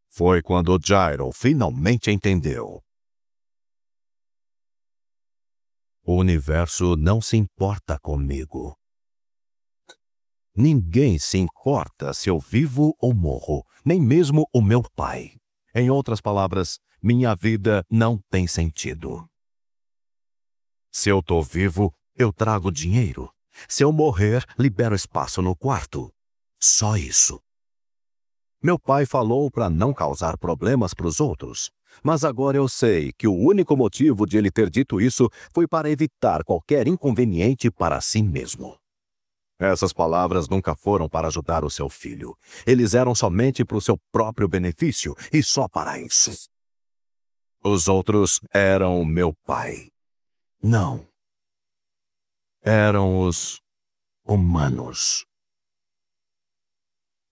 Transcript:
Foi quando Jairo finalmente entendeu. O universo não se importa comigo. Ninguém se importa se eu vivo ou morro, nem mesmo o meu pai. Em outras palavras, minha vida não tem sentido. Se eu tô vivo, eu trago dinheiro. Se eu morrer, libero espaço no quarto. Só isso. Meu pai falou para não causar problemas para os outros, mas agora eu sei que o único motivo de ele ter dito isso foi para evitar qualquer inconveniente para si mesmo. Essas palavras nunca foram para ajudar o seu filho. Eles eram somente para o seu próprio benefício e só para isso. Os outros eram meu pai. Não. Eram os humanos.